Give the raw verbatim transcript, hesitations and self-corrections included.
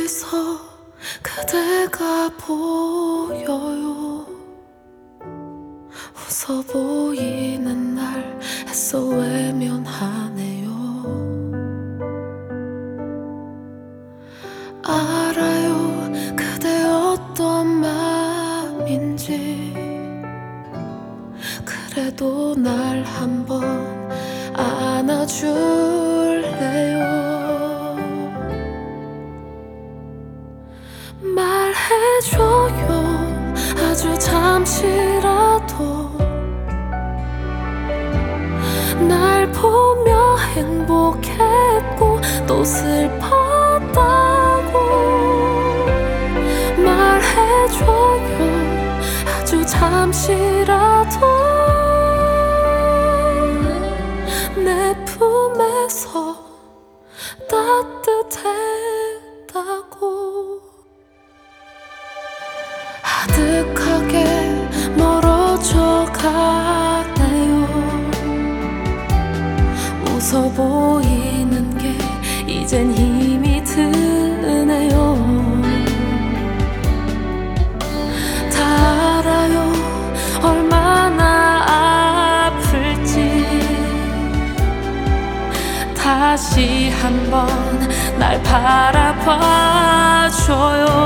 멀리서 그대가 보여요. 웃어 보이는 날 애써 외면하네요. 알아요 그대 어떤 맘인지. 그래도 날 한번 안아줄래요. 말해줘요 아주 잠시라도. 날 보며 행복했고 또 슬펐다고 말해줘요 아주 잠시라도. 내 품에서 따뜻했다고. 아득하게 멀어져 가네요. 웃어 보이는 게 이젠 힘이 드네요. 다 알아요 얼마나 아플지. 다시 한번 날 바라봐줘요.